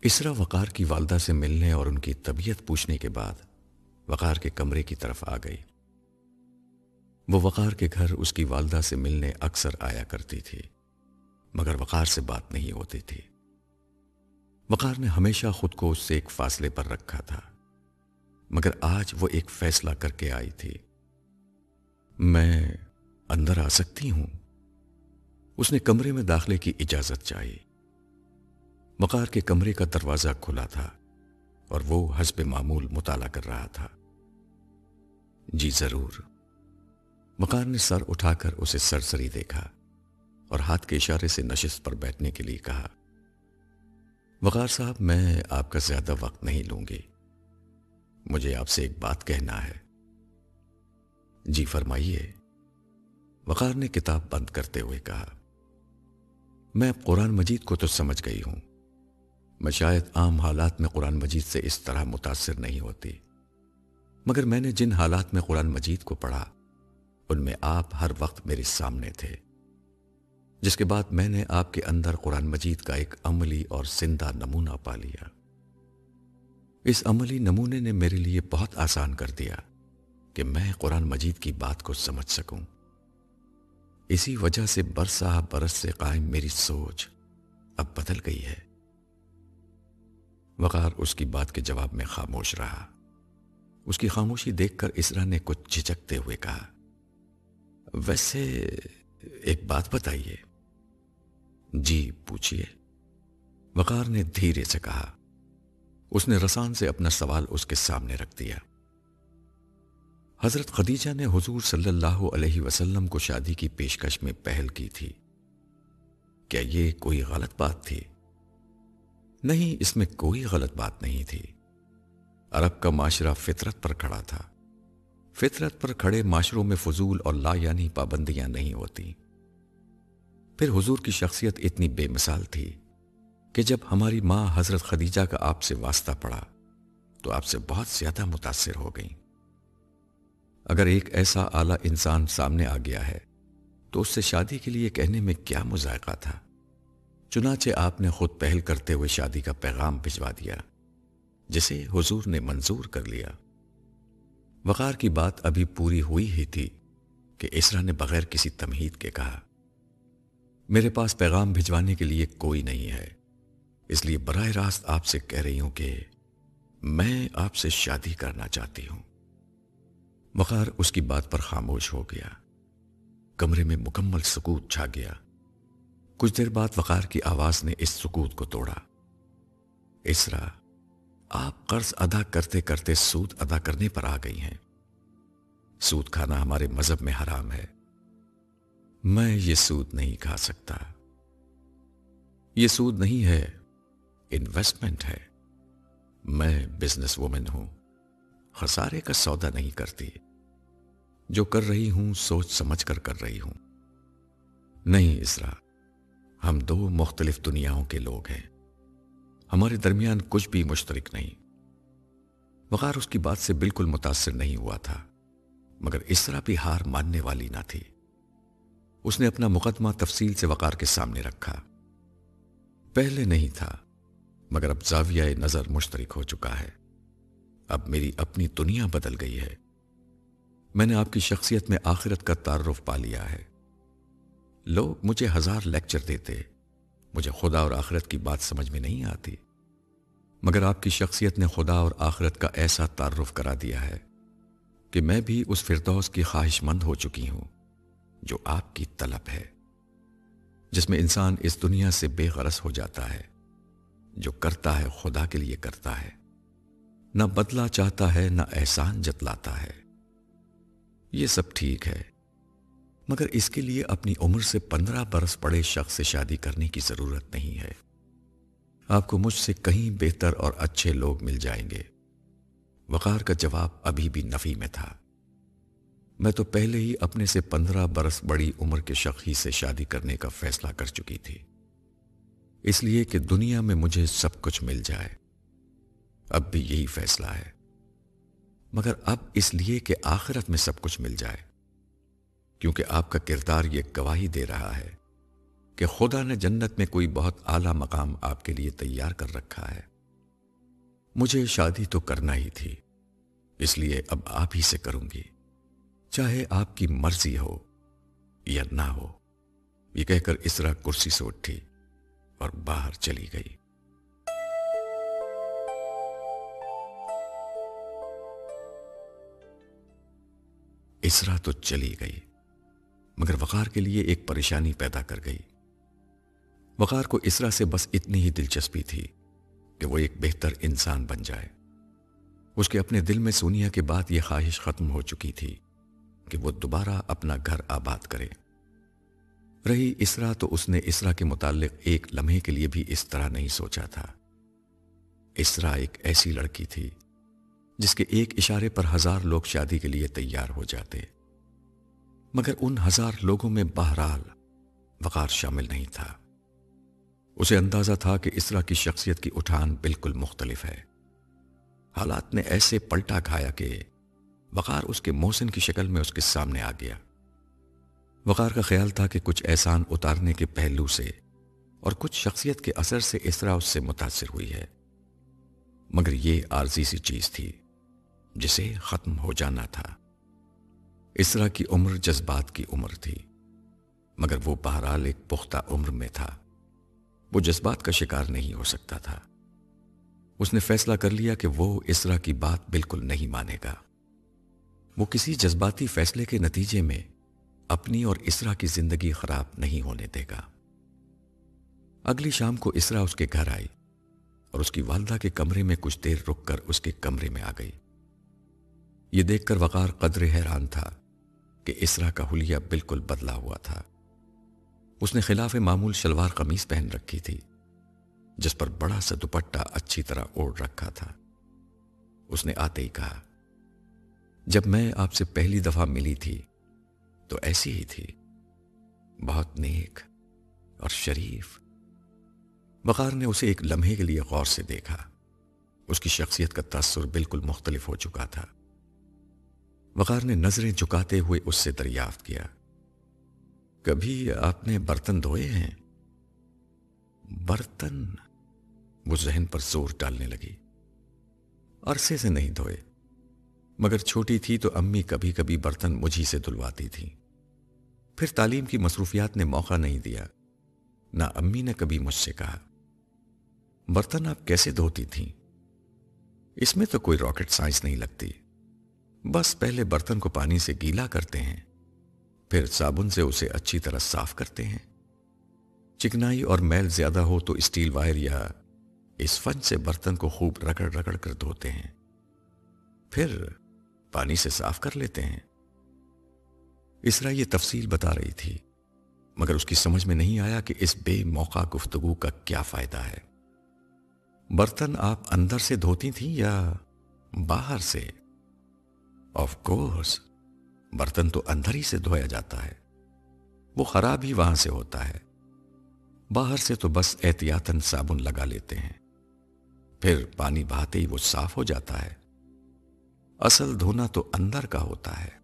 اسرا وقار کی والدہ سے ملنے اور ان کی طبیعت پوچھنے کے بعد وقار کے کمرے کی طرف آ گئی۔ وہ وقار کے گھر اس کی والدہ سے ملنے اکثر آیا کرتی تھی، مگر وقار سے بات نہیں ہوتی تھی۔ وقار نے ہمیشہ خود کو اس سے ایک فاصلے پر رکھا تھا، مگر آج وہ ایک فیصلہ کر کے آئی تھی۔ میں اندر آ سکتی ہوں؟ اس نے کمرے میں داخلے کی اجازت چاہی۔ وقار کے کمرے کا دروازہ کھلا تھا اور وہ حسب معمول مطالعہ کر رہا تھا۔ جی ضرور۔ وقار نے سر اٹھا کر اسے سرسری دیکھا اور ہاتھ کے اشارے سے نشست پر بیٹھنے کے لیے کہا۔ وقار صاحب، میں آپ کا زیادہ وقت نہیں لوں گی، مجھے آپ سے ایک بات کہنا ہے۔ جی فرمائیے، وقار نے کتاب بند کرتے ہوئے کہا۔ میں قرآن مجید کو تو سمجھ گئی ہوں، میں شاید عام حالات میں قرآن مجید سے اس طرح متاثر نہیں ہوتی، مگر میں نے جن حالات میں قرآن مجید کو پڑھا ان میں آپ ہر وقت میرے سامنے تھے، جس کے بعد میں نے آپ کے اندر قرآن مجید کا ایک عملی اور زندہ نمونہ پا لیا۔ اس عملی نمونے نے میرے لیے بہت آسان کر دیا کہ میں قرآن مجید کی بات کو سمجھ سکوں۔ اسی وجہ سے برسہ برس سے قائم میری سوچ اب بدل گئی ہے۔ وقار اس کی بات کے جواب میں خاموش رہا۔ اس کی خاموشی دیکھ کر اسرا نے کچھ جھجکتے ہوئے کہا، ویسے ایک بات بتائیے۔ جی پوچھئے، وقار نے دھیرے سے کہا۔ اس نے رسان سے اپنا سوال اس کے سامنے رکھ دیا۔ حضرت خدیجہ نے حضور صلی اللہ علیہ وسلم کو شادی کی پیشکش میں پہل کی تھی، کیا یہ کوئی غلط بات تھی؟ نہیں، اس میں کوئی غلط بات نہیں تھی۔ عرب کا معاشرہ فطرت پر کھڑا تھا۔ فطرت پر کھڑے معاشروں میں فضول اور لا یعنی پابندیاں نہیں ہوتی۔ پھر حضور کی شخصیت اتنی بے مثال تھی کہ جب ہماری ماں حضرت خدیجہ کا آپ سے واسطہ پڑا تو آپ سے بہت زیادہ متاثر ہو گئیں۔ اگر ایک ایسا اعلیٰ انسان سامنے آ گیا ہے تو اس سے شادی کے لیے کہنے میں کیا مذائقہ تھا؟ چنانچہ آپ نے خود پہل کرتے ہوئے شادی کا پیغام بھجوا دیا، جسے حضور نے منظور کر لیا۔ وقار کی بات ابھی پوری ہوئی ہی تھی کہ اسرا نے بغیر کسی تمہید کے کہا، میرے پاس پیغام بھجوانے کے لیے کوئی نہیں ہے، اس لیے براہ راست آپ سے کہہ رہی ہوں کہ میں آپ سے شادی کرنا چاہتی ہوں۔ وقار اس کی بات پر خاموش ہو گیا۔ کمرے میں مکمل سکوت چھا گیا۔ کچھ دیر بعد وقار کی آواز نے اس سکوت کو توڑا۔ اسرا، آپ قرض ادا کرتے کرتے سود ادا کرنے پر آ گئی ہیں۔ سود کھانا ہمارے مذہب میں حرام ہے۔ میں یہ سود نہیں کھا سکتا۔ یہ سود نہیں ہے، انویسٹمنٹ ہے۔ میں بزنس وومن ہوں، خسارے کا سودا نہیں کرتی۔ جو کر رہی ہوں سوچ سمجھ کر کر رہی ہوں۔ نہیں اسرا، ہم دو مختلف دنیاؤں کے لوگ ہیں، ہمارے درمیان کچھ بھی مشترک نہیں۔ وقار اس کی بات سے بالکل متاثر نہیں ہوا تھا، مگر اسرا بھی ہار ماننے والی نہ تھی۔ اس نے اپنا مقدمہ تفصیل سے وقار کے سامنے رکھا۔ پہلے نہیں تھا، مگر اب زاویہ نظر مشترک ہو چکا ہے۔ اب میری اپنی دنیا بدل گئی ہے۔ میں نے آپ کی شخصیت میں آخرت کا تعارف پا لیا ہے۔ لوگ مجھے ہزار لیکچر دیتے، مجھے خدا اور آخرت کی بات سمجھ میں نہیں آتی، مگر آپ کی شخصیت نے خدا اور آخرت کا ایسا تعارف کرا دیا ہے کہ میں بھی اس فردوس کی خواہش مند ہو چکی ہوں جو آپ کی طلب ہے، جس میں انسان اس دنیا سے بے غرض ہو جاتا ہے، جو کرتا ہے خدا کے لیے کرتا ہے، نہ بدلہ چاہتا ہے نہ احسان جتلاتا ہے۔ یہ سب ٹھیک ہے، مگر اس کے لیے اپنی عمر سے 15 برس بڑے شخص سے شادی کرنے کی ضرورت نہیں ہے۔ آپ کو مجھ سے کہیں بہتر اور اچھے لوگ مل جائیں گے۔ وقار کا جواب ابھی بھی نفی میں تھا۔ میں تو پہلے ہی اپنے سے 15 برس بڑی عمر کے شخص ہی سے شادی کرنے کا فیصلہ کر چکی تھی، اس لیے کہ دنیا میں مجھے سب کچھ مل جائے۔ اب بھی یہی فیصلہ ہے، مگر اب اس لیے کہ آخرت میں سب کچھ مل جائے، کیونکہ آپ کا کردار یہ گواہی دے رہا ہے کہ خدا نے جنت میں کوئی بہت اعلیٰ مقام آپ کے لیے تیار کر رکھا ہے۔ مجھے شادی تو کرنا ہی تھی، اس لیے اب آپ ہی سے کروں گی، چاہے آپ کی مرضی ہو یا نہ ہو۔ یہ کہہ کر اسرا کرسی سے اٹھی اور باہر چلی گئی۔ اسرا تو چلی گئی، مگر وقار کے لیے ایک پریشانی پیدا کر گئی۔ وقار کو اسرا سے بس اتنی ہی دلچسپی تھی کہ وہ ایک بہتر انسان بن جائے۔ اس کے اپنے دل میں سونیا کے بعد یہ خواہش ختم ہو چکی تھی کہ وہ دوبارہ اپنا گھر آباد کرے۔ رہی اسرا تو اس نے اسرا کے متعلق ایک لمحے کے لیے بھی اس طرح نہیں سوچا تھا۔ اسرا ایک ایسی لڑکی تھی جس کے ایک اشارے پر 1000 لوگ شادی کے لیے تیار ہو جاتے، مگر ان 1000 لوگوں میں بہرحال وقار شامل نہیں تھا۔ اسے اندازہ تھا کہ اسرا کی شخصیت کی اٹھان بالکل مختلف ہے۔ حالات نے ایسے پلٹا کھایا کہ وقار اس کے محسن کی شکل میں اس کے سامنے آ گیا۔ وقار کا خیال تھا کہ کچھ احسان اتارنے کے پہلو سے اور کچھ شخصیت کے اثر سے اسرا اس سے متاثر ہوئی ہے، مگر یہ عارضی سی چیز تھی جسے ختم ہو جانا تھا۔ اسرا کی عمر جذبات کی عمر تھی، مگر وہ بہرحال ایک پختہ عمر میں تھا۔ وہ جذبات کا شکار نہیں ہو سکتا تھا۔ اس نے فیصلہ کر لیا کہ وہ اسرا کی بات بالکل نہیں مانے گا۔ وہ کسی جذباتی فیصلے کے نتیجے میں اپنی اور اسرا کی زندگی خراب نہیں ہونے دے گا۔ اگلی شام کو اسرا اس کے گھر آئی اور اس کی والدہ کے کمرے میں کچھ دیر رک کر اس کے کمرے میں آ گئی۔ یہ دیکھ کر وقار قدر حیران تھا کہ اسرا کا حلیہ بالکل بدلا ہوا تھا۔ اس نے خلاف معمول شلوار قمیص پہن رکھی تھی، جس پر بڑا سا دوپٹہ اچھی طرح اوڑھ رکھا تھا۔ اس نے آتے ہی کہا، جب میں آپ سے پہلی دفعہ ملی تھی تو ایسی ہی تھی، بہت نیک اور شریف۔ وقار نے اسے ایک لمحے کے لیے غور سے دیکھا۔ اس کی شخصیت کا تاثر بالکل مختلف ہو چکا تھا۔ وقار نے نظریں جھکاتے ہوئے اس سے دریافت کیا، کبھی آپ نے برتن دھوئے ہیں؟ برتن؟ وہ ذہن پر زور ڈالنے لگی۔ عرصے سے نہیں دھوئے، مگر چھوٹی تھی تو امی کبھی کبھی برتن مجھی سے دھلواتی تھی۔ پھر تعلیم کی مصروفیات نے موقع نہیں دیا، نہ امی نے کبھی مجھ سے کہا۔ برتن آپ کیسے دھوتی تھیں؟ اس میں تو کوئی راکٹ سائنس نہیں لگتی، بس پہلے برتن کو پانی سے گیلا کرتے ہیں، پھر صابن سے اسے اچھی طرح صاف کرتے ہیں۔ چکنائی اور میل زیادہ ہو تو اسٹیل وائر یا اسفنج سے برتن کو خوب رگڑ رگڑ کر دھوتے ہیں، پھر پانی سے صاف کر لیتے ہیں۔ اسرا یہ تفصیل بتا رہی تھی، مگر اس کی سمجھ میں نہیں آیا کہ اس بے موقع گفتگو کا کیا فائدہ ہے۔ برتن آپ اندر سے دھوتی تھیں یا باہر سے؟ آف کورس، برتن تو اندر ہی سے دھویا جاتا ہے، وہ خراب ہی وہاں سے ہوتا ہے۔ باہر سے تو بس احتیاطاً صابن لگا لیتے ہیں، پھر پانی بہاتے ہی وہ صاف ہو جاتا ہے۔ اصل دھونا تو اندر کا ہوتا ہے۔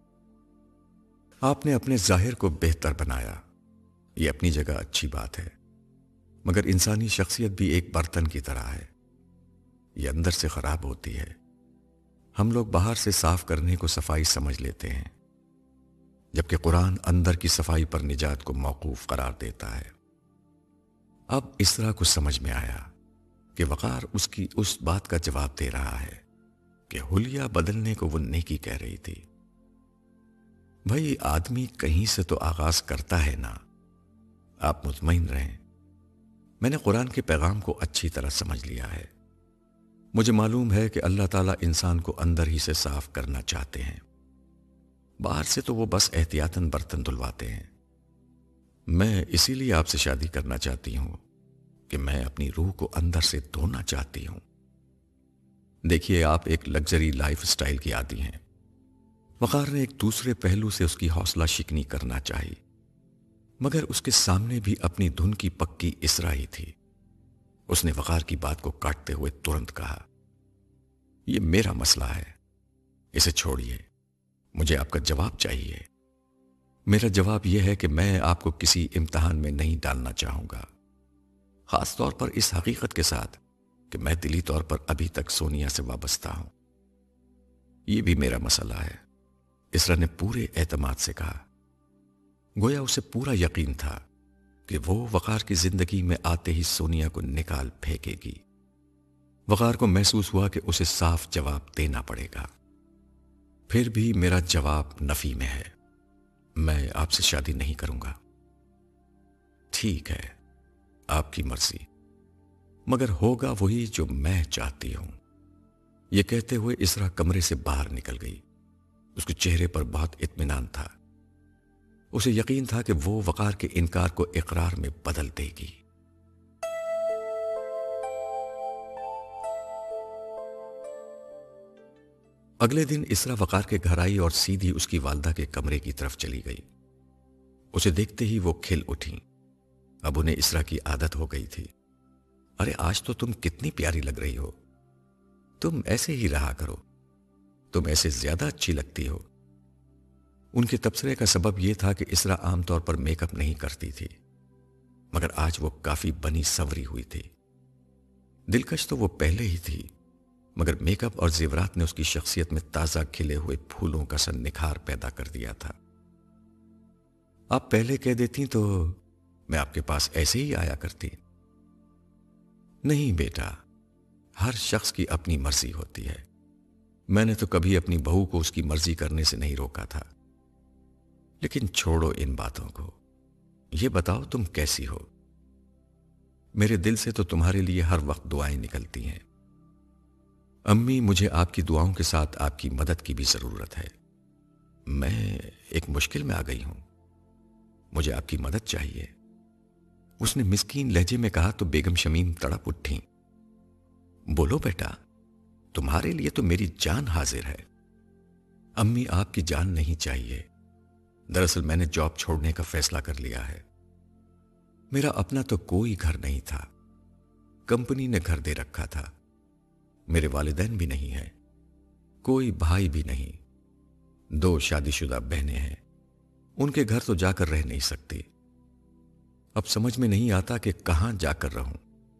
آپ نے اپنے ظاہر کو بہتر بنایا، یہ اپنی جگہ اچھی بات ہے، مگر انسانی شخصیت بھی ایک برتن کی طرح ہے، یہ اندر سے خراب ہوتی ہے۔ ہم لوگ باہر سے صاف کرنے کو صفائی سمجھ لیتے ہیں، جبکہ قرآن اندر کی صفائی پر نجات کو موقوف قرار دیتا ہے۔ اب اسرا کو سمجھ میں آیا کہ وقار اس کی اس بات کا جواب دے رہا ہے کہ حلیہ بدلنے کو وہ نیکی کہہ رہی تھی۔ بھائی، آدمی کہیں سے تو آغاز کرتا ہے نا، آپ مطمئن رہیں، میں نے قرآن کے پیغام کو اچھی طرح سمجھ لیا ہے۔ مجھے معلوم ہے کہ اللہ تعالیٰ انسان کو اندر ہی سے صاف کرنا چاہتے ہیں، باہر سے تو وہ بس احتیاطاً برتن دھلواتے ہیں۔ میں اسی لیے آپ سے شادی کرنا چاہتی ہوں کہ میں اپنی روح کو اندر سے دھونا چاہتی ہوں۔ دیکھیے، آپ ایک لگژری لائف سٹائل کی عادی ہیں۔ وقار نے ایک دوسرے پہلو سے اس کی حوصلہ شکنی کرنا چاہی، مگر اس کے سامنے بھی اپنی دھن کی پکی اسرا ہی تھی۔ اس نے وقار کی بات کو کاٹتے ہوئے ترنت کہا، یہ میرا مسئلہ ہے، اسے چھوڑیے، مجھے آپ کا جواب چاہیے۔ میرا جواب یہ ہے کہ میں آپ کو کسی امتحان میں نہیں ڈالنا چاہوں گا، خاص طور پر اس حقیقت کے ساتھ کہ میں دلی طور پر ابھی تک سونیا سے وابستہ ہوں۔ یہ بھی میرا مسئلہ ہے، اسرا نے پورے اعتماد سے کہا۔ گویا اسے پورا یقین تھا کہ وہ وقار کی زندگی میں آتے ہی سونیا کو نکال پھینکے گی۔ وقار کو محسوس ہوا کہ اسے صاف جواب دینا پڑے گا۔ پھر بھی میرا جواب نفی میں ہے، میں آپ سے شادی نہیں کروں گا۔ ٹھیک ہے، آپ کی مرضی، مگر ہوگا وہی جو میں چاہتی ہوں۔ یہ کہتے ہوئے اسرا کمرے سے باہر نکل گئی۔ اس کے چہرے پر بہت اطمینان تھا۔ اسے یقین تھا کہ وہ وقار کے انکار کو اقرار میں بدل دے گی۔ اگلے دن اسرا وقار کے گھر آئی اور سیدھی اس کی والدہ کے کمرے کی طرف چلی گئی۔ اسے دیکھتے ہی وہ کھل اٹھیں۔ اب انہیں اسرا کی عادت ہو گئی تھی۔ ارے آج تو تم کتنی پیاری لگ رہی ہو، تم ایسے ہی رہا کرو، تم ایسے زیادہ اچھی لگتی ہو۔ ان کے تبصرے کا سبب یہ تھا کہ اسرا عام طور پر میک اپ نہیں کرتی تھی، مگر آج وہ کافی بنی سنوری ہوئی تھی۔ دلکش تو وہ پہلے ہی تھی، مگر میک اپ اور زیورات نے اس کی شخصیت میں تازہ کھلے ہوئے پھولوں کا سا نکھار پیدا کر دیا تھا۔ آپ پہلے کہہ دیتی تو میں آپ کے پاس ایسے ہی آیا کرتی۔ نہیں بیٹا، ہر شخص کی اپنی مرضی ہوتی ہے۔ میں نے تو کبھی اپنی بہو کو اس کی مرضی کرنے سے نہیں روکا تھا۔ لیکن چھوڑو ان باتوں کو، یہ بتاؤ تم کیسی ہو؟ میرے دل سے تو تمہارے لیے ہر وقت دعائیں نکلتی ہیں۔ امی، مجھے آپ کی دعاؤں کے ساتھ آپ کی مدد کی بھی ضرورت ہے۔ میں ایک مشکل میں آ گئی ہوں، مجھے آپ کی مدد چاہیے۔ اس نے مسکین لہجے میں کہا تو بیگم شمیم تڑپ اٹھیں۔ بولو بیٹا، تمہارے لیے تو میری جان حاضر ہے۔ امی، آپ کی جان نہیں چاہیے۔ دراصل میں نے جاب چھوڑنے کا فیصلہ کر لیا ہے۔ میرا اپنا تو کوئی گھر نہیں تھا، کمپنی نے گھر دے رکھا تھا۔ میرے والدین بھی نہیں ہیں، کوئی بھائی بھی نہیں، 2 شادی شدہ بہنیں ہیں، ان کے گھر تو جا کر رہ نہیں سکتی۔ اب سمجھ میں نہیں آتا کہ کہاں جا کر رہوں۔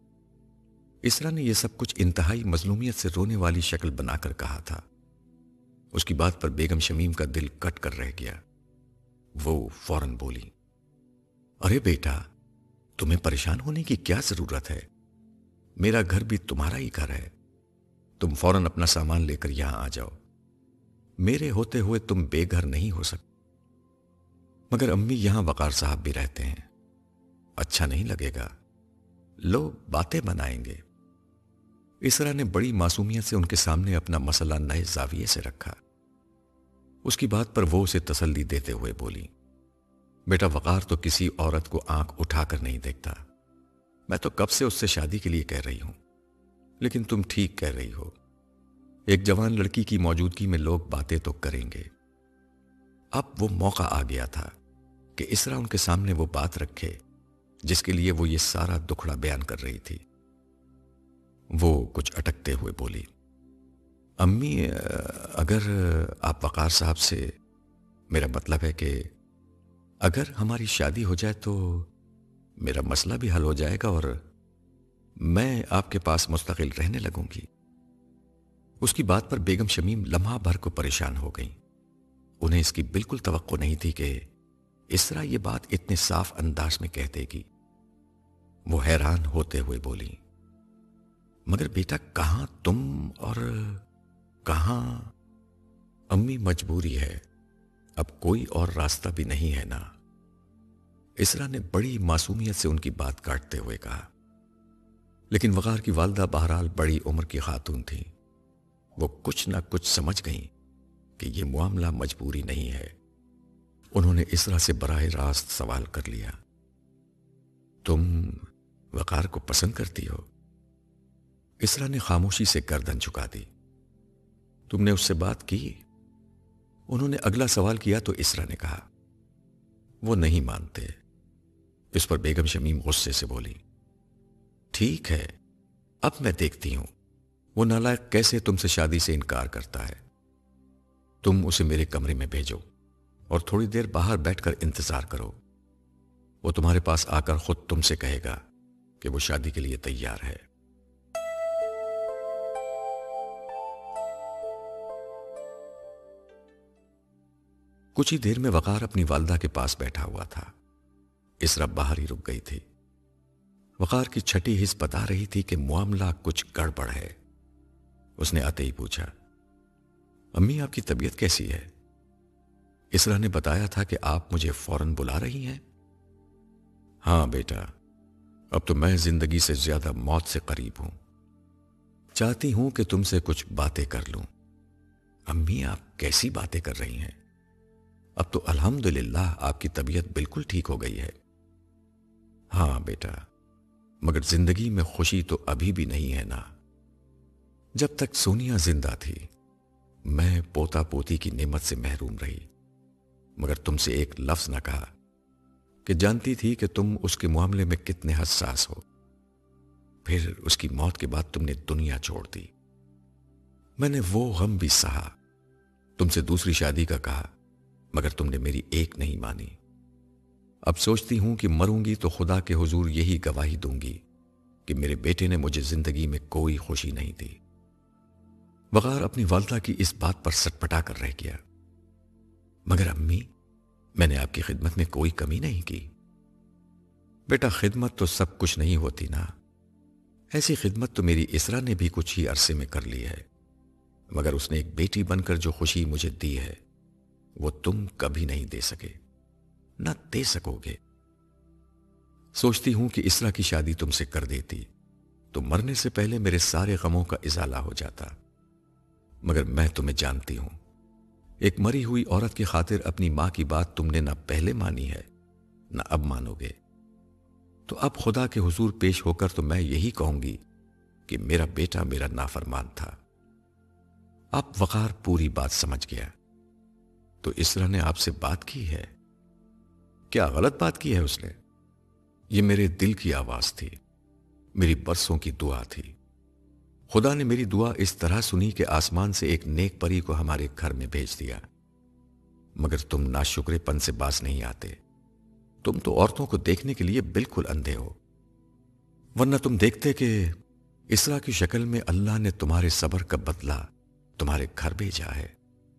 اسرا نے یہ سب کچھ انتہائی مظلومیت سے رونے والی شکل بنا کر کہا تھا۔ اس کی بات پر بیگم شمیم کا دل کٹ کر رہ گیا۔ وہ فوراً بولی، ارے بیٹا، تمہیں پریشان ہونے کی کیا ضرورت ہے؟ میرا گھر بھی تمہارا ہی گھر ہے۔ تم فوراً اپنا سامان لے کر یہاں آ جاؤ۔ میرے ہوتے ہوئے تم بے گھر نہیں ہو سکتے۔ مگر امی، یہاں وقار صاحب بھی رہتے ہیں، اچھا نہیں لگے گا، لوگ باتیں بنائیں گے۔ اسرا نے بڑی معصومیت سے ان کے سامنے اپنا مسئلہ نئے زاویے سے رکھا۔ اس کی بات پر وہ اسے تسلی دیتے ہوئے بولی، بیٹا، وقار تو کسی عورت کو آنکھ اٹھا کر نہیں دیکھتا۔ میں تو کب سے اس سے شادی کے لیے کہہ رہی ہوں، لیکن تم ٹھیک کہہ رہی ہو، ایک جوان لڑکی کی موجودگی میں لوگ باتیں تو کریں گے۔ اب وہ موقع آ گیا تھا کہ اسرا ان کے سامنے وہ بات رکھے جس کے لیے وہ یہ سارا دکھڑا بیان کر رہی تھی۔ وہ کچھ اٹکتے ہوئے بولی، امی، اگر آپ وقار صاحب سے، میرا مطلب ہے کہ اگر ہماری شادی ہو جائے تو میرا مسئلہ بھی حل ہو جائے گا اور میں آپ کے پاس مستقل رہنے لگوں گی۔ اس کی بات پر بیگم شمیم لمحہ بھر کو پریشان ہو گئیں۔ انہیں اس کی بالکل توقع نہیں تھی کہ اسرا یہ بات اتنے صاف انداز میں کہہ دے گی۔ وہ حیران ہوتے ہوئے بولی، مگر بیٹا، کہاں تم اور کہاں؟ امی، مجبوری ہے، اب کوئی اور راستہ بھی نہیں ہے نا۔ اسرا نے بڑی معصومیت سے ان کی بات کاٹتے ہوئے کہا۔ لیکن وقار کی والدہ بہرحال بڑی عمر کی خاتون تھی۔ وہ کچھ نہ کچھ سمجھ گئیں کہ یہ معاملہ مجبوری نہیں ہے۔ انہوں نے اسرا سے براہ راست سوال کر لیا، تم وقار کو پسند کرتی ہو؟ اسرا نے خاموشی سے گردن جھکا دی۔ تم نے اس سے بات کی؟ انہوں نے اگلا سوال کیا تو اسرا نے کہا، وہ نہیں مانتے۔ اس پر بیگم شمیم غصے سے بولی، ٹھیک ہے، اب میں دیکھتی ہوں وہ نالائق کیسے تم سے شادی سے انکار کرتا ہے۔ تم اسے میرے کمرے میں بھیجو اور تھوڑی دیر باہر بیٹھ کر انتظار کرو۔ وہ تمہارے پاس آ کر خود تم سے کہے گا کہ وہ شادی کے لیے تیار ہے۔ کچھ ہی دیر میں وقار اپنی والدہ کے پاس بیٹھا ہوا تھا۔ اسرا باہر ہی رک گئی تھی۔ وقار کی چھٹی حس بتا رہی تھی کہ معاملہ کچھ گڑبڑ ہے۔ اس نے آتے ہی پوچھا، امی آپ کی طبیعت کیسی ہے؟ اسرا نے بتایا تھا کہ آپ مجھے فوراً بلا رہی ہیں۔ ہاں بیٹا، اب تو میں زندگی سے زیادہ موت سے قریب ہوں، چاہتی ہوں کہ تم سے کچھ باتیں کر لوں۔ امی آپ کیسی باتیں کر رہی ہیں؟ اب تو الحمدللہ آپ کی طبیعت بالکل ٹھیک ہو گئی ہے۔ ہاں بیٹا، مگر زندگی میں خوشی تو ابھی بھی نہیں ہے نا۔ جب تک سونیا زندہ تھی میں پوتا پوتی کی نعمت سے محروم رہی، مگر تم سے ایک لفظ نہ کہا کہ جانتی تھی کہ تم اس کے معاملے میں کتنے حساس ہو۔ پھر اس کی موت کے بعد تم نے دنیا چھوڑ دی۔ میں نے وہ غم بھی سہا، تم سے دوسری شادی کا کہا، مگر تم نے میری ایک نہیں مانی۔ اب سوچتی ہوں کہ مروں گی تو خدا کے حضور یہی گواہی دوں گی کہ میرے بیٹے نے مجھے زندگی میں کوئی خوشی نہیں دی۔ وقار اپنی والدہ کی اس بات پر سٹپٹا کر رہ گیا۔ مگر امی، میں نے آپ کی خدمت میں کوئی کمی نہیں کی۔ بیٹا، خدمت تو سب کچھ نہیں ہوتی نا۔ ایسی خدمت تو میری اسرا نے بھی کچھ ہی عرصے میں کر لی ہے، مگر اس نے ایک بیٹی بن کر جو خوشی مجھے دی ہے وہ تم کبھی نہیں دے سکے، نہ دے سکو گے۔ سوچتی ہوں کہ اسرا کی شادی تم سے کر دیتی تو مرنے سے پہلے میرے سارے غموں کا ازالہ ہو جاتا، مگر میں تمہیں جانتی ہوں، ایک مری ہوئی عورت کی خاطر اپنی ماں کی بات تم نے نہ پہلے مانی ہے نہ اب مانو گے، تو اب خدا کے حضور پیش ہو کر تو میں یہی کہوں گی کہ میرا بیٹا میرا نافرمان تھا۔ اب وقار پوری بات سمجھ گیا۔ تو اسرا نے آپ سے بات کی ہے؟ کیا غلط بات کی ہے اس نے؟ یہ میرے دل کی آواز تھی، میری برسوں کی دعا تھی۔ خدا نے میری دعا اس طرح سنی کہ آسمان سے ایک نیک پری کو ہمارے گھر میں بھیج دیا، مگر تم ناشکرے پن سے باز نہیں آتے۔ تم تو عورتوں کو دیکھنے کے لیے بالکل اندھے ہو، ورنہ تم دیکھتے کہ اسرا کی شکل میں اللہ نے تمہارے صبر کا بدلہ تمہارے گھر بھیجا ہے۔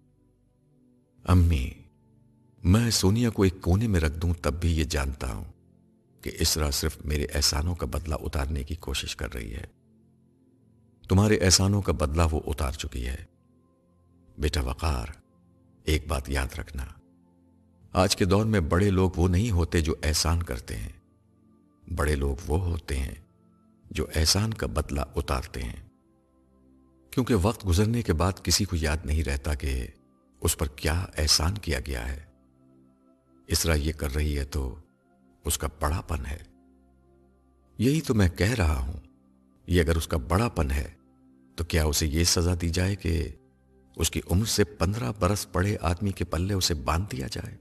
امی، میں سونیا کو ایک کونے میں رکھ دوں تب بھی یہ جانتا ہوں کہ اسرا صرف میرے احسانوں کا بدلہ اتارنے کی کوشش کر رہی ہے۔ تمہارے احسانوں کا بدلہ وہ اتار چکی ہے۔ بیٹا وقار، ایک بات یاد رکھنا، آج کے دور میں بڑے لوگ وہ نہیں ہوتے جو احسان کرتے ہیں، بڑے لوگ وہ ہوتے ہیں جو احسان کا بدلہ اتارتے ہیں، کیونکہ وقت گزرنے کے بعد کسی کو یاد نہیں رہتا کہ اس پر کیا احسان کیا گیا ہے۔ اسرا یہ کر رہی ہے تو اس کا بڑا پن ہے۔ یہی تو میں کہہ رہا ہوں، یہ اگر اس کا بڑا پن ہے تو کیا اسے یہ سزا دی جائے کہ اس کی عمر سے 15 برس بڑے آدمی کے پلے اسے باندھ دیا جائے؟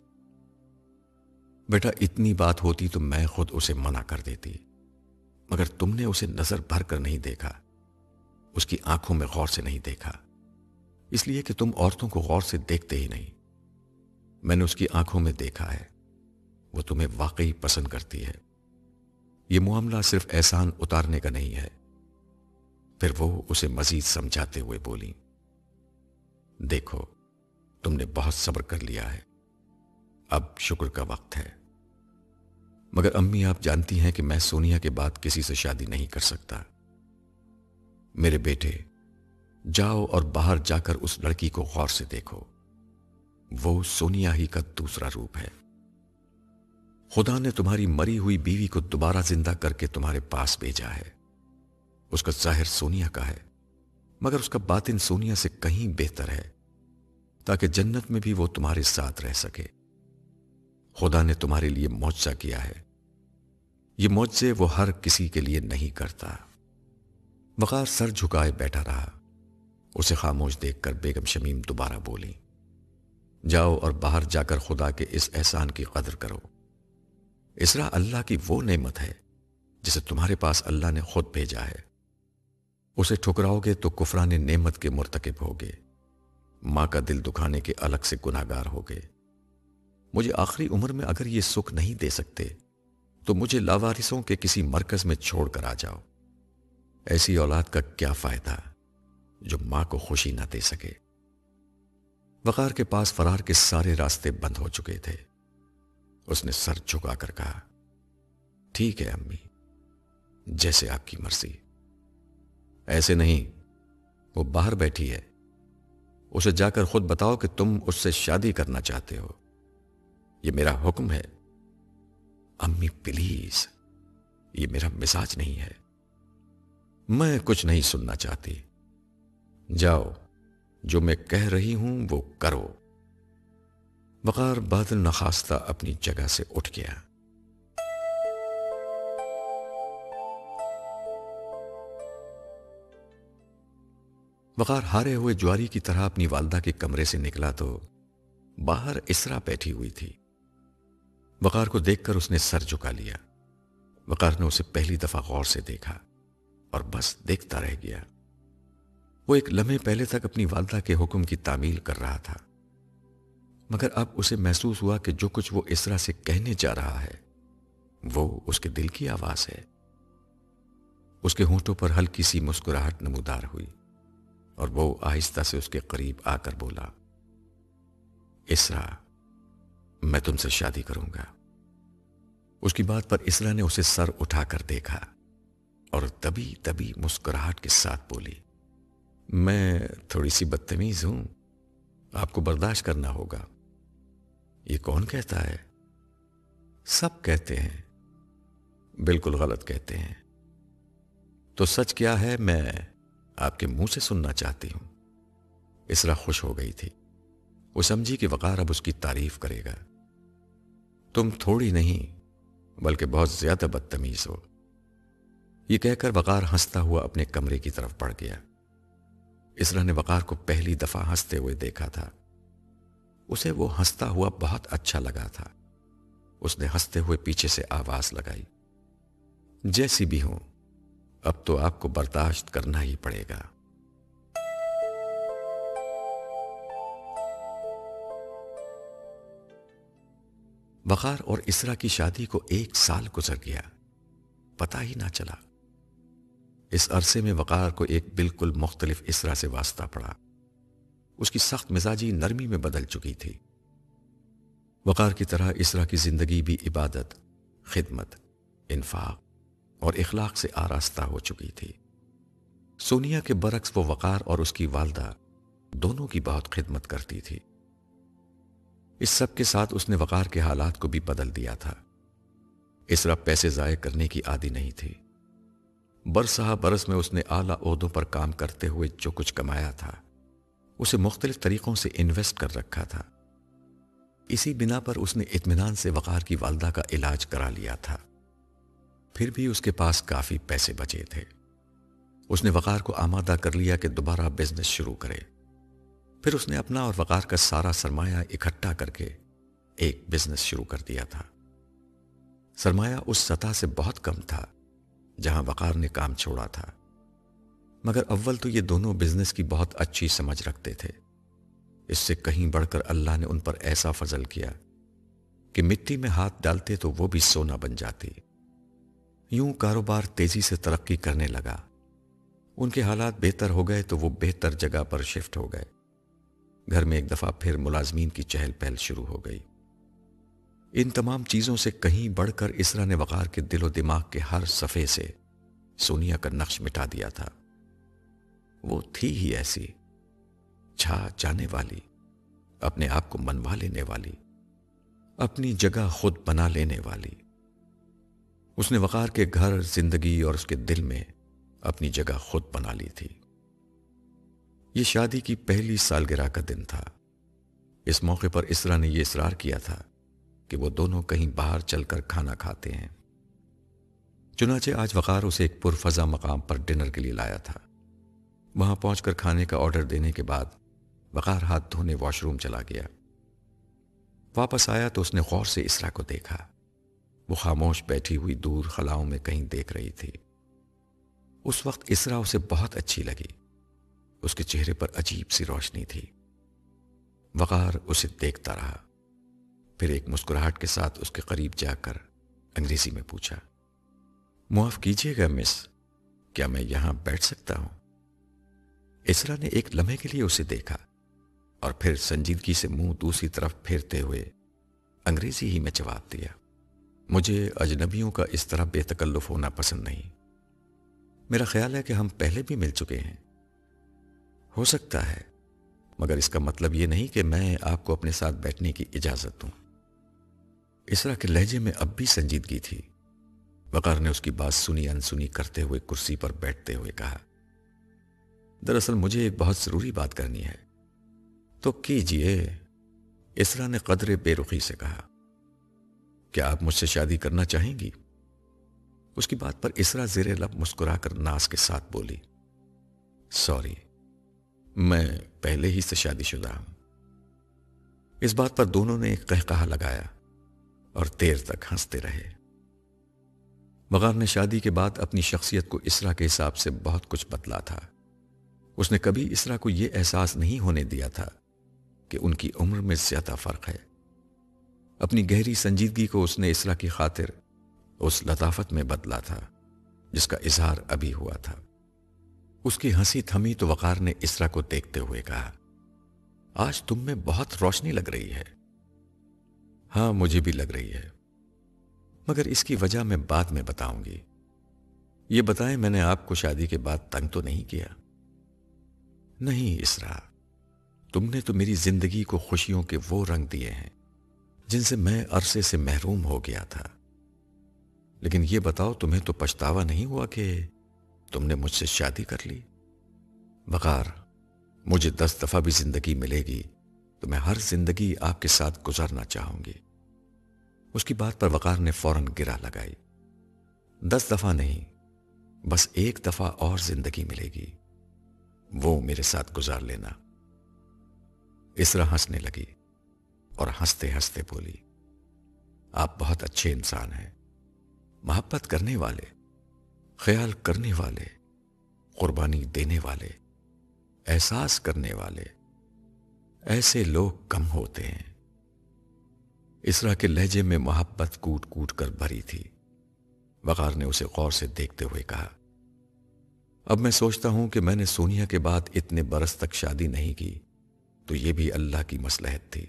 بیٹا، اتنی بات ہوتی تو میں خود اسے منع کر دیتی، مگر تم نے اسے نظر بھر کر نہیں دیکھا، اس کی آنکھوں میں غور سے نہیں دیکھا، اس لیے کہ تم عورتوں کو غور سے دیکھتے ہی نہیں۔ میں نے اس کی آنکھوں میں دیکھا ہے، وہ تمہیں واقعی پسند کرتی ہے۔ یہ معاملہ صرف احسان اتارنے کا نہیں ہے۔ پھر وہ اسے مزید سمجھاتے ہوئے بولی، دیکھو تم نے بہت صبر کر لیا ہے، اب شکر کا وقت ہے۔ مگر امی، آپ جانتی ہیں کہ میں سونیا کے بعد کسی سے شادی نہیں کر سکتا۔ میرے بیٹے، جاؤ اور باہر جا کر اس لڑکی کو غور سے دیکھو، وہ سونیا ہی کا دوسرا روپ ہے۔ خدا نے تمہاری مری ہوئی بیوی کو دوبارہ زندہ کر کے تمہارے پاس بھیجا ہے۔ اس کا ظاہر سونیا کا ہے، مگر اس کا باطن سونیا سے کہیں بہتر ہے، تاکہ جنت میں بھی وہ تمہارے ساتھ رہ سکے۔ خدا نے تمہارے لیے معجزہ کیا ہے، یہ معجزے وہ ہر کسی کے لیے نہیں کرتا۔ وقار سر جھکائے بیٹھا رہا۔ اسے خاموش دیکھ کر بیگم شمیم دوبارہ بولی، جاؤ اور باہر جا کر خدا کے اس احسان کی قدر کرو۔ اسرا اللہ کی وہ نعمت ہے جسے تمہارے پاس اللہ نے خود بھیجا ہے۔ اسے ٹھکراؤ گے تو کفران نعمت کے مرتکب ہوگے، ماں کا دل دکھانے کے الگ سے گناہگار ہوگے۔ مجھے آخری عمر میں اگر یہ سکھ نہیں دے سکتے تو مجھے لاوارثوں کے کسی مرکز میں چھوڑ کر آ جاؤ۔ ایسی اولاد کا کیا فائدہ جو ماں کو خوشی نہ دے سکے۔ وقار کے پاس فرار کے سارے راستے بند ہو چکے تھے۔ اس نے سر جھکا کر کہا، ٹھیک ہے امی، جیسے آپ کی مرضی۔ ایسے نہیں، وہ باہر بیٹھی ہے، اسے جا کر خود بتاؤ کہ تم اس سے شادی کرنا چاہتے ہو، یہ میرا حکم ہے۔ امی پلیز، یہ میرا مزاج نہیں ہے، میں کچھ نہیں سننا چاہتی، جاؤ، جو میں کہہ رہی ہوں وہ کرو۔ وقار بادل نخواستہ اپنی جگہ سے اٹھ گیا۔ وقار ہارے ہوئے جواری کی طرح اپنی والدہ کے کمرے سے نکلا تو باہر اسرا بیٹھی ہوئی تھی۔ وقار کو دیکھ کر اس نے سر جھکا لیا۔ وقار نے اسے پہلی دفعہ غور سے دیکھا اور بس دیکھتا رہ گیا۔ وہ ایک لمحے پہلے تک اپنی والدہ کے حکم کی تعمیل کر رہا تھا، مگر اب اسے محسوس ہوا کہ جو کچھ وہ اسرا سے کہنے جا رہا ہے وہ اس کے دل کی آواز ہے۔ اس کے ہونٹوں پر ہلکی سی مسکراہٹ نمودار ہوئی اور وہ آہستہ سے اس کے قریب آ کر بولا، اسرا، میں تم سے شادی کروں گا۔ اس کی بات پر اسرا نے اسے سر اٹھا کر دیکھا اور دبی دبی مسکراہٹ کے ساتھ بولی، میں تھوڑی سی بدتمیز ہوں، آپ کو برداشت کرنا ہوگا۔ یہ کون کہتا ہے؟ سب کہتے ہیں، بالکل غلط کہتے ہیں۔ تو سچ کیا ہے میں آپ کے منہ سے سننا چاہتی ہوں۔ اسرا خوش ہو گئی تھی، وہ سمجھی کہ وقار اب اس کی تعریف کرے گا۔ تم تھوڑی نہیں بلکہ بہت زیادہ بدتمیز ہو۔ یہ کہہ کر وقار ہنستا ہوا اپنے کمرے کی طرف بڑھ گیا۔ اسرا نے وقار کو پہلی دفعہ ہنستے ہوئے دیکھا تھا، اسے وہ ہنستا ہوا بہت اچھا لگا تھا۔ اس نے ہنستے ہوئے پیچھے سے آواز لگائی، جیسی بھی ہوں اب تو آپ کو برداشت کرنا ہی پڑے گا۔ وقار اور اسرا کی شادی کو 1 سال گزر گیا، پتہ ہی نہ چلا۔ اس عرصے میں وقار کو ایک بالکل مختلف اسرا سے واسطہ پڑا۔ اس کی سخت مزاجی نرمی میں بدل چکی تھی۔ وقار کی طرح اسرا کی زندگی بھی عبادت، خدمت، انفاق اور اخلاق سے آراستہ ہو چکی تھی۔ سونیا کے برعکس وہ وقار اور اس کی والدہ دونوں کی بہت خدمت کرتی تھی۔ اس سب کے ساتھ اس نے وقار کے حالات کو بھی بدل دیا تھا۔ اسرا پیسے ضائع کرنے کی عادی نہیں تھی۔ برسہ برس میں اس نے اعلیٰ عہدوں پر کام کرتے ہوئے جو کچھ کمایا تھا اسے مختلف طریقوں سے انویسٹ کر رکھا تھا۔ اسی بنا پر اس نے اطمینان سے وقار کی والدہ کا علاج کرا لیا تھا۔ پھر بھی اس کے پاس کافی پیسے بچے تھے۔ اس نے وقار کو آمادہ کر لیا کہ دوبارہ بزنس شروع کرے۔ پھر اس نے اپنا اور وقار کا سارا سرمایہ اکٹھا کر کے ایک بزنس شروع کر دیا تھا۔ سرمایہ اس سطح سے بہت کم تھا جہاں وقار نے کام چھوڑا تھا، مگر اول تو یہ دونوں بزنس کی بہت اچھی سمجھ رکھتے تھے۔ اس سے کہیں بڑھ کر اللہ نے ان پر ایسا فضل کیا کہ مٹی میں ہاتھ ڈالتے تو وہ بھی سونا بن جاتی۔ یوں کاروبار تیزی سے ترقی کرنے لگا۔ ان کے حالات بہتر ہو گئے تو وہ بہتر جگہ پر شفٹ ہو گئے۔ گھر میں ایک دفعہ پھر ملازمین کی چہل پہل شروع ہو گئی۔ ان تمام چیزوں سے کہیں بڑھ کر اسرا نے وقار کے دل و دماغ کے ہر صفحے سے سونیا کا نقش مٹا دیا تھا۔ وہ تھی ہی ایسی، چھا جانے والی، اپنے آپ کو منوا لینے والی، اپنی جگہ خود بنا لینے والی۔ اس نے وقار کے گھر، زندگی اور اس کے دل میں اپنی جگہ خود بنا لی تھی۔ یہ شادی کی پہلی سالگرہ کا دن تھا۔ اس موقع پر اسرا نے یہ اصرار کیا تھا کہ وہ دونوں کہیں باہر چل کر کھانا کھاتے ہیں۔ چنانچہ آج وقار اسے ایک پرفضا مقام پر ڈنر کے لیے لایا تھا۔ وہاں پہنچ کر کھانے کا آرڈر دینے کے بعد وقار ہاتھ دھونے واش روم چلا گیا۔ واپس آیا تو اس نے غور سے اسرا کو دیکھا۔ وہ خاموش بیٹھی ہوئی دور خلاؤں میں کہیں دیکھ رہی تھی۔ اس وقت اسرا اسے بہت اچھی لگی۔ اس کے چہرے پر عجیب سی روشنی تھی۔ وقار اسے دیکھتا رہا، پھر ایک مسکراہٹ کے ساتھ اس کے قریب جا کر انگریزی میں پوچھا، معاف کیجیے گا مس، کیا میں یہاں بیٹھ سکتا ہوں؟ اسرا نے ایک لمحے کے لیے اسے دیکھا اور پھر سنجیدگی سے منہ دوسری طرف پھیرتے ہوئے انگریزی ہی میں جواب دیا، مجھے اجنبیوں کا اس طرح بے تکلف ہونا پسند نہیں۔ میرا خیال ہے کہ ہم پہلے بھی مل چکے ہیں۔ ہو سکتا ہے، مگر اس کا مطلب یہ نہیں کہ میں آپ کو اپنے ساتھ بیٹھنے کی اجازت دوں۔ اسرا کے لہجے میں اب بھی سنجیدگی تھی۔ وقار نے اس کی بات سنی انسنی کرتے ہوئے کرسی پر بیٹھتے ہوئے کہا، دراصل مجھے ایک بہت ضروری بات کرنی ہے۔ تو کیجئے، اسرا نے قدرے بے رخی سے کہا۔ کیا آپ مجھ سے شادی کرنا چاہیں گی؟ اس کی بات پر اسرا زیر لب مسکرا کر ناز کے ساتھ بولی، سوری، میں پہلے ہی سے شادی شدہ ہوں۔ اس بات پر دونوں نے ایک قہقہا لگایا اور دیر تک ہنستے رہے۔ وقار نے شادی کے بعد اپنی شخصیت کو اسرا کے حساب سے بہت کچھ بدلا تھا۔ اس نے کبھی اسرا کو یہ احساس نہیں ہونے دیا تھا کہ ان کی عمر میں زیادہ فرق ہے۔ اپنی گہری سنجیدگی کو اس نے اسرا کی خاطر اس لطافت میں بدلا تھا جس کا اظہار ابھی ہوا تھا۔ اس کی ہنسی تھمی تو وقار نے اسرا کو دیکھتے ہوئے کہا، آج تم میں بہت روشنی لگ رہی ہے۔ ہاں، مجھے بھی لگ رہی ہے، مگر اس کی وجہ میں بعد میں بتاؤں گی۔ یہ بتائیں، میں نے آپ کو شادی کے بعد تنگ تو نہیں کیا؟ نہیں اسرا، تم نے تو میری زندگی کو خوشیوں کے وہ رنگ دیے ہیں جن سے میں عرصے سے محروم ہو گیا تھا۔ لیکن یہ بتاؤ، تمہیں تو پچھتاوا نہیں ہوا کہ تم نے مجھ سے شادی کر لی؟ وقار، مجھے 10 دفعہ بھی زندگی ملے گی تو میں ہر زندگی آپ کے ساتھ گزارنا چاہوں گی۔ اس کی بات پر وقار نے فوراً گرا لگائی، 10 دفعہ نہیں، بس 1 دفعہ اور زندگی ملے گی، وہ میرے ساتھ گزار لینا۔ اسرا ہنسنے لگی اور ہنستے ہنستے بولی، آپ بہت اچھے انسان ہیں، محبت کرنے والے، خیال کرنے والے، قربانی دینے والے، احساس کرنے والے، ایسے لوگ کم ہوتے ہیں۔ اسرا کے لہجے میں محبت کوٹ کوٹ کر بھری تھی۔ وقار نے اسے غور سے دیکھتے ہوئے کہا، اب میں سوچتا ہوں کہ میں نے سونیا کے بعد اتنے برس تک شادی نہیں کی تو یہ بھی اللہ کی مصلحت تھی۔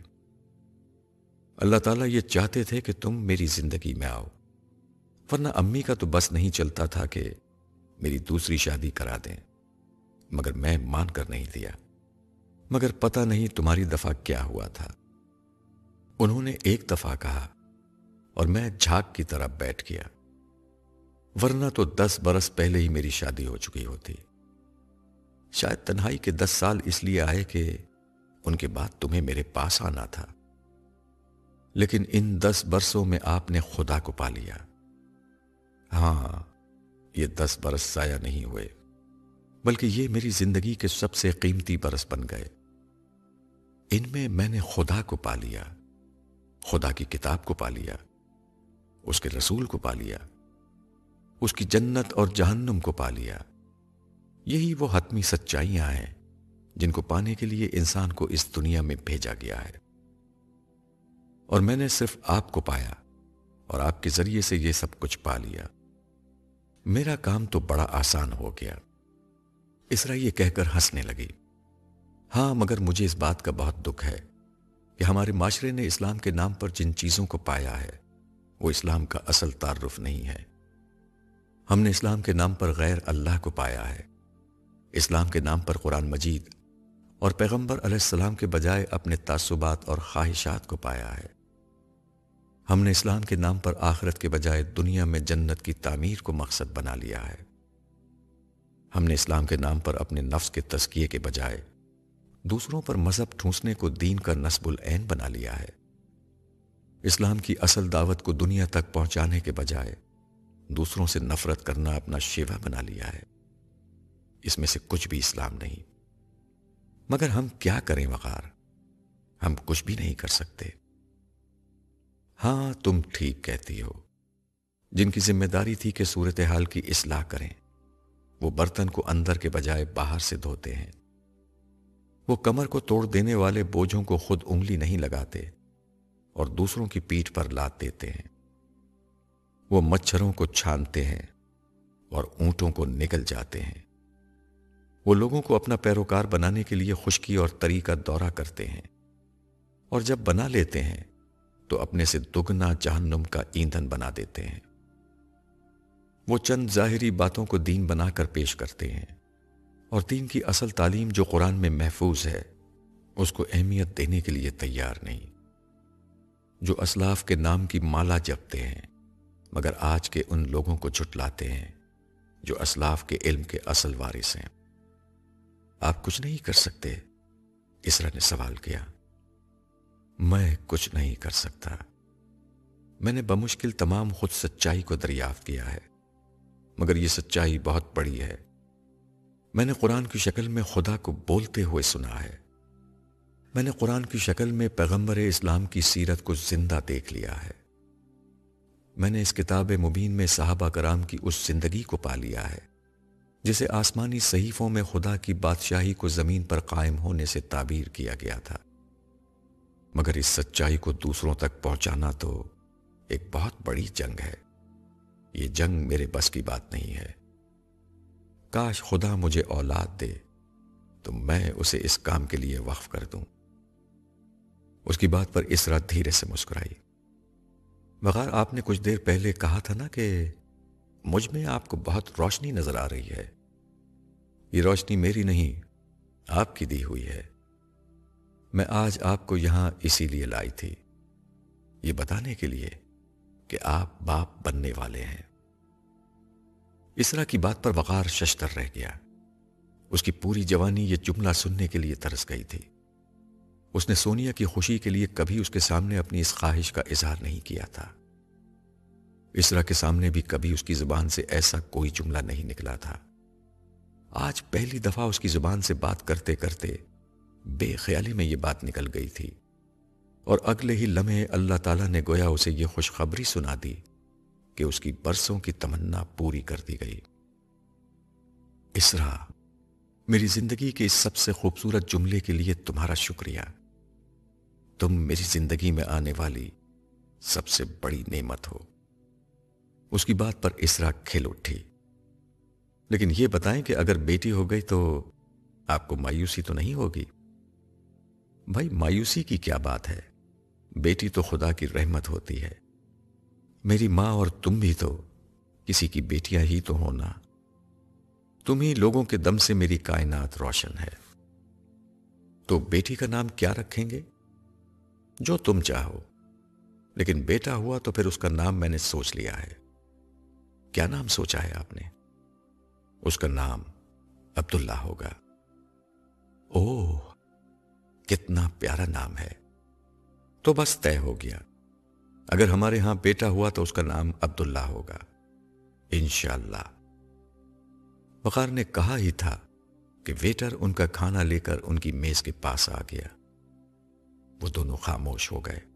اللہ تعالیٰ یہ چاہتے تھے کہ تم میری زندگی میں آؤ، ورنہ امی کا تو بس نہیں چلتا تھا کہ میری دوسری شادی کرا دیں، مگر میں مان کر نہیں دیا۔ مگر پتہ نہیں تمہاری دفعہ کیا ہوا تھا۔ انہوں نے 1 دفعہ کہا اور میں جھاگ کی طرح بیٹھ گیا، ورنہ تو 10 برس پہلے ہی میری شادی ہو چکی ہوتی۔ شاید تنہائی کے 10 سال اس لیے آئے کہ ان کے بعد تمہیں میرے پاس آنا تھا، لیکن ان 10 برسوں میں آپ نے خدا کو پا لیا۔ ہاں، یہ 10 برس ضائع نہیں ہوئے، بلکہ یہ میری زندگی کے سب سے قیمتی برس بن گئے۔ ان میں نے خدا کو پا لیا، خدا کی کتاب کو پا لیا، اس کے رسول کو پا لیا، اس کی جنت اور جہنم کو پا لیا۔ یہی وہ حتمی سچائیاں ہیں جن کو پانے کے لیے انسان کو اس دنیا میں بھیجا گیا ہے، اور میں نے صرف آپ کو پایا اور آپ کے ذریعے سے یہ سب کچھ پا لیا۔ میرا کام تو بڑا آسان ہو گیا۔ اسرا یہ کہہ کر ہنسنے لگی۔ ہاں، مگر مجھے اس بات کا بہت دکھ ہے کہ ہمارے معاشرے نے اسلام کے نام پر جن چیزوں کو پایا ہے وہ اسلام کا اصل تعارف نہیں ہے۔ ہم نے اسلام کے نام پر غیر اللہ کو پایا ہے، اسلام کے نام پر قرآن مجید اور پیغمبر علیہ السلام کے بجائے اپنے تعصبات اور خواہشات کو پایا ہے۔ ہم نے اسلام کے نام پر آخرت کے بجائے دنیا میں جنت کی تعمیر کو مقصد بنا لیا ہے۔ ہم نے اسلام کے نام پر اپنے نفس کے تزکیے کے بجائے دوسروں پر مذہب ٹھونسنے کو دین کا نصب العین بنا لیا ہے۔ اسلام کی اصل دعوت کو دنیا تک پہنچانے کے بجائے دوسروں سے نفرت کرنا اپنا شیوا بنا لیا ہے۔ اس میں سے کچھ بھی اسلام نہیں۔ مگر ہم کیا کریں وقار؟ ہم کچھ بھی نہیں کر سکتے۔ ہاں، تم ٹھیک کہتی ہو۔ جن کی ذمہ داری تھی کہ صورتحال کی اصلاح کریں، وہ برتن کو اندر کے بجائے باہر سے دھوتے ہیں۔ وہ کمر کو توڑ دینے والے بوجھوں کو خود انگلی نہیں لگاتے اور دوسروں کی پیٹھ پر لاد دیتے ہیں۔ وہ مچھروں کو چھانتے ہیں اور اونٹوں کو نگل جاتے ہیں۔ وہ لوگوں کو اپنا پیروکار بنانے کے لیے خشکی اور تری کا دورہ کرتے ہیں، اور جب بنا لیتے ہیں تو اپنے سے دگنا جہنم کا ایندھن بنا دیتے ہیں۔ وہ چند ظاہری باتوں کو دین بنا کر پیش کرتے ہیں، اور دین کی اصل تعلیم جو قرآن میں محفوظ ہے اس کو اہمیت دینے کے لیے تیار نہیں۔ جو اسلاف کے نام کی مالا جپتے ہیں مگر آج کے ان لوگوں کو جھٹلاتے ہیں جو اسلاف کے علم کے اصل وارث ہیں۔ آپ کچھ نہیں کر سکتے؟ اسرا نے سوال کیا۔ میں کچھ نہیں کر سکتا۔ میں نے بمشکل تمام خود سچائی کو دریافت کیا ہے، مگر یہ سچائی بہت بڑی ہے۔ میں نے قرآن کی شکل میں خدا کو بولتے ہوئے سنا ہے۔ میں نے قرآن کی شکل میں پیغمبر اسلام کی سیرت کو زندہ دیکھ لیا ہے۔ میں نے اس کتاب مبین میں صحابہ کرام کی اس زندگی کو پا لیا ہے جسے آسمانی صحیفوں میں خدا کی بادشاہی کو زمین پر قائم ہونے سے تعبیر کیا گیا تھا، مگر اس سچائی کو دوسروں تک پہنچانا تو ایک بہت بڑی جنگ ہے۔ یہ جنگ میرے بس کی بات نہیں ہے۔ کاش خدا مجھے اولاد دے تو میں اسے اس کام کے لیے وقف کر دوں۔ اس کی بات پر اسرا دھیرے سے مسکرائی۔ مگر آپ نے کچھ دیر پہلے کہا تھا نا کہ مجھ میں آپ کو بہت روشنی نظر آ رہی ہے۔ یہ روشنی میری نہیں، آپ کی دی ہوئی ہے۔ میں آج آپ کو یہاں اسی لیے لائی تھی، یہ بتانے کے لیے کہ آپ باپ بننے والے ہیں۔ اسرا کی بات پر وقار ششدر رہ گیا۔ اس کی پوری جوانی یہ جملہ سننے کے لیے ترس گئی تھی۔ اس نے سونیا کی خوشی کے لیے کبھی اس کے سامنے اپنی اس خواہش کا اظہار نہیں کیا تھا۔ اسرا کے سامنے بھی کبھی اس کی زبان سے ایسا کوئی جملہ نہیں نکلا تھا۔ آج پہلی دفعہ اس کی زبان سے بات کرتے کرتے بے خیالی میں یہ بات نکل گئی تھی، اور اگلے ہی لمحے اللہ تعالیٰ نے گویا اسے یہ خوشخبری سنا دی کہ اس کی برسوں کی تمنا پوری کر دی گئی۔ اسرا، میری زندگی کے اس سب سے خوبصورت جملے کے لیے تمہارا شکریہ۔ تم میری زندگی میں آنے والی سب سے بڑی نعمت ہو۔ اس کی بات پر اسرا کھل اٹھی۔ لیکن یہ بتائیں کہ اگر بیٹی ہو گئی تو آپ کو مایوسی تو نہیں ہوگی؟ بھائی، مایوسی کی کیا بات ہے؟ بیٹی تو خدا کی رحمت ہوتی ہے۔ میری ماں اور تم بھی تو کسی کی بیٹیاں ہی تو ہونا۔ تم ہی لوگوں کے دم سے میری کائنات روشن ہے۔ تو بیٹی کا نام کیا رکھیں گے؟ جو تم چاہو، لیکن بیٹا ہوا تو پھر اس کا نام میں نے سوچ لیا ہے۔ کیا نام سوچا ہے آپ نے؟ اس کا نام عبداللہ ہوگا۔ اوہ، کتنا پیارا نام ہے۔ تو بس طے ہو گیا۔ اگر ہمارے ہاں بیٹا ہوا تو اس کا نام عبداللہ ہوگا، انشاءاللہ۔ وقار نے کہا ہی تھا کہ ویٹر ان کا کھانا لے کر ان کی میز کے پاس آ گیا۔ وہ دونوں خاموش ہو گئے۔